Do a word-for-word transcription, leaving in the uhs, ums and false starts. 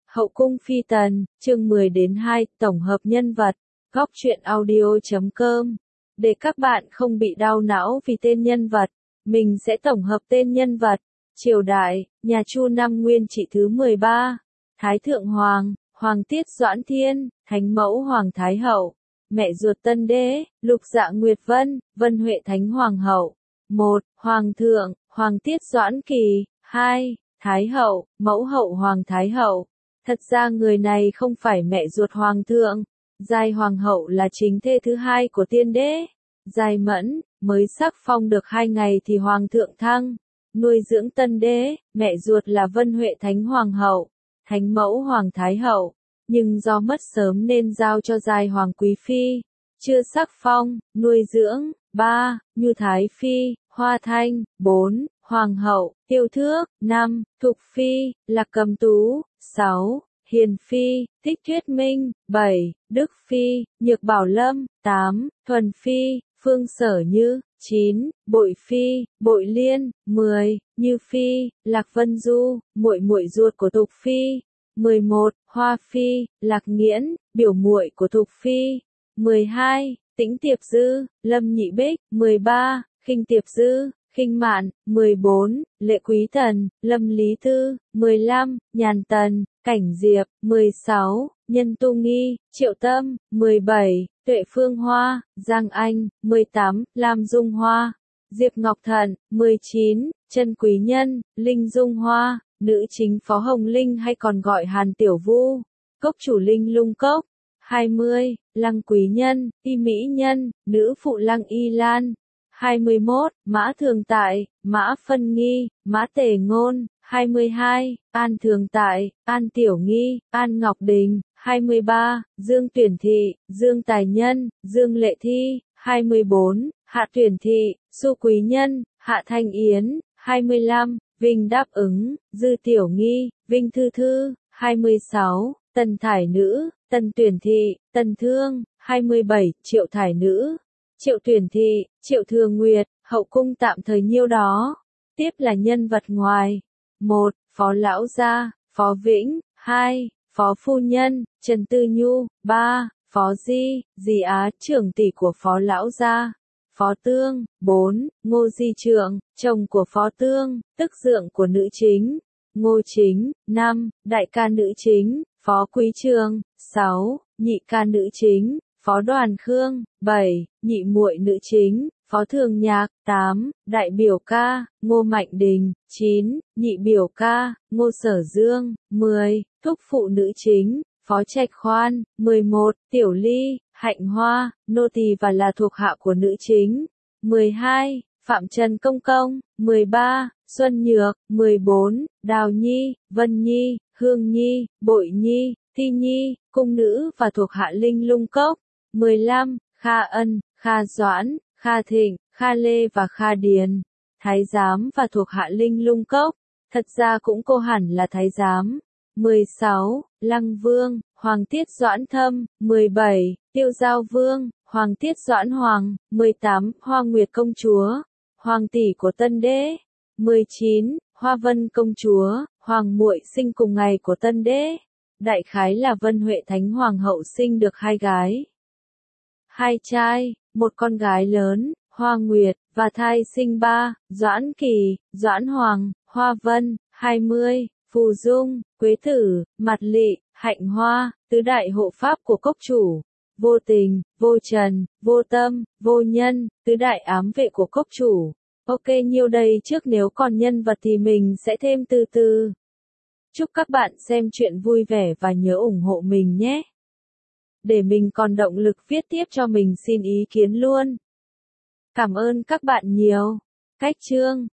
Hậu cung phi tần, chương mười đến hai, tổng hợp nhân vật, góc truyện audio chấm com. Để các bạn không bị đau não vì tên nhân vật, mình sẽ tổng hợp tên nhân vật. Triều đại, nhà Chu năm nguyên trị thứ mười ba. Thái thượng hoàng, Hoàng Tiết Doãn Thiên, Thánh mẫu Hoàng Thái hậu, mẹ ruột Tân Đế, Lục Dạ Nguyệt Vân, Vân Huệ Thánh Hoàng hậu. một. Hoàng thượng, Hoàng Tiết Doãn Kỳ. hai. Thái hậu, mẫu hậu Hoàng Thái hậu. Thật ra người này không phải mẹ ruột hoàng thượng, Giai hoàng hậu là chính thê thứ hai của tiên đế. Giai Mẫn, mới sắc phong được hai ngày thì hoàng thượng thăng, nuôi dưỡng Tân Đế, mẹ ruột là Vân Huệ Thánh Hoàng hậu, Thánh mẫu Hoàng Thái hậu, nhưng do mất sớm nên giao cho Giai Hoàng Quý Phi, chưa sắc phong, nuôi dưỡng. ba. Như Thái Phi, Hoa Thanh. bốn. Hoàng hậu, Tiêu Thước. năm. Thục Phi, Lạc Cầm Tú. sáu. Hiền Phi, Thích Thuyết Minh. bảy. Đức Phi, Nhược Bảo Lâm. tám. Thuần Phi, Phương Sở Như. chín. Bội Phi, Bội Liên. mười. Như Phi, Lạc Vân Du, muội muội ruột của Thục Phi. mười một. Hoa Phi, Lạc Nghiễn, biểu muội của Thục Phi. mười hai. Tĩnh Tiệp Dư, Lâm Nhị Bích. mười ba. Khinh Tiệp Dư, Khinh Mạn. mười bốn. Lệ Quý Tần, Lâm Lý Tư. mười lăm. Nhàn Tần, Cảnh Diệp. mười sáu. Nhân Tu Nghi, Triệu Tâm. mười bảy. Tuệ Phương Hoa, Giang Anh. mười tám. Lam Dung Hoa, Diệp Ngọc Thận. mười chín. Trân Quý Nhân, Linh Dung Hoa, nữ chính phó Hồng Linh hay còn gọi Hàn Tiểu Vu, cốc chủ Linh Lung Cốc. hai mươi. Lăng Quý Nhân, Y Mỹ Nhân, nữ phụ Lăng Y Lan. hai mươi mốt. Mã Thường Tại, Mã Phân Nghi, Mã Tề Ngôn. hai mươi hai. An Thường Tại, An Tiểu Nghi, An Ngọc Đình. hai mươi ba. Dương Tuyển Thị, Dương Tài Nhân, Dương Lệ Thi. hai mươi bốn. Hạ Tuyển Thị, Xu Quý Nhân, Hạ Thanh Yến. hai mươi lăm. Vinh Đáp Ứng, Dư Tiểu Nghi, Vinh Thư Thư. hai mươi sáu. Tần Thải Nữ, Tần Tuyển Thị, Tần Thương. hai mươi bảy. Triệu Thải Nữ, Triệu Tuyển Thị, Triệu Thừa Nguyệt. Hậu cung tạm thời nhiêu đó. Tiếp là nhân vật ngoài. một. Phó Lão Gia, Phó Vĩnh. hai. Phó Phu Nhân, Trần Tư Nhu. ba. Phó Di, Di Á, trưởng tỷ của Phó Lão Gia. Phó Tương. bốn. Ngô Di Trượng, chồng của Phó Tương, tức dượng của nữ chính. Ngô Chính. năm. Đại ca nữ chính, Phó Quý Trường. sáu. Nhị ca nữ chính, Phó Đoàn Khương. bảy. Nhị muội nữ chính, Phó Thường Nhạc. tám. Đại biểu ca, Ngô Mạnh Đình. chín. Nhị biểu ca, Ngô Sở Dương. mười. Thúc phụ nữ chính, Phó Trạch Khoan. mười một. Tiểu Ly, Hạnh Hoa, nô tỳ và là thuộc hạ của nữ chính. mười hai. Phạm Trần Công Công. mười ba. Xuân Nhược. mười bốn. Đào Nhi, Vân Nhi, Hương Nhi, Bội Nhi, Thi Nhi, cung nữ và thuộc hạ Linh Lung Cốc. mười lăm. Kha Ân, Kha Doãn, Kha Thịnh, Kha Lê và Kha Điền, thái giám và thuộc hạ Linh Lung Cốc. Thật ra cũng cô hẳn là thái giám. mười sáu. Lăng Vương, Hoàng Tiết Doãn Thâm. mười bảy. Tiêu Giao Vương, Hoàng Tiết Doãn Hoàng. mười tám. Hoa Nguyệt Công Chúa, hoàng tỷ của Tân Đế. mười chín. Hoa Vân Công Chúa, hoàng muội sinh cùng ngày của Tân Đế. Đại khái là Vân Huệ Thánh Hoàng hậu sinh được hai gái, hai trai, một con gái lớn, Hoa Nguyệt, và thai sinh ba, Doãn Kỳ, Doãn Hoàng, Hoa Vân. hai mươi. Phù Dung, Quế Tử, Mạt Lị, Hạnh Hoa, tứ đại hộ pháp của cốc chủ. Vô Tình, Vô Trần, Vô Tâm, Vô Nhân, tứ đại ám vệ của cốc chủ. Ok, nhiêu đây trước, nếu còn nhân vật thì mình sẽ thêm từ từ. Chúc các bạn xem chuyện vui vẻ và nhớ ủng hộ mình nhé, để mình còn động lực viết tiếp cho mình xin ý kiến luôn. Cảm ơn các bạn nhiều. Cách chương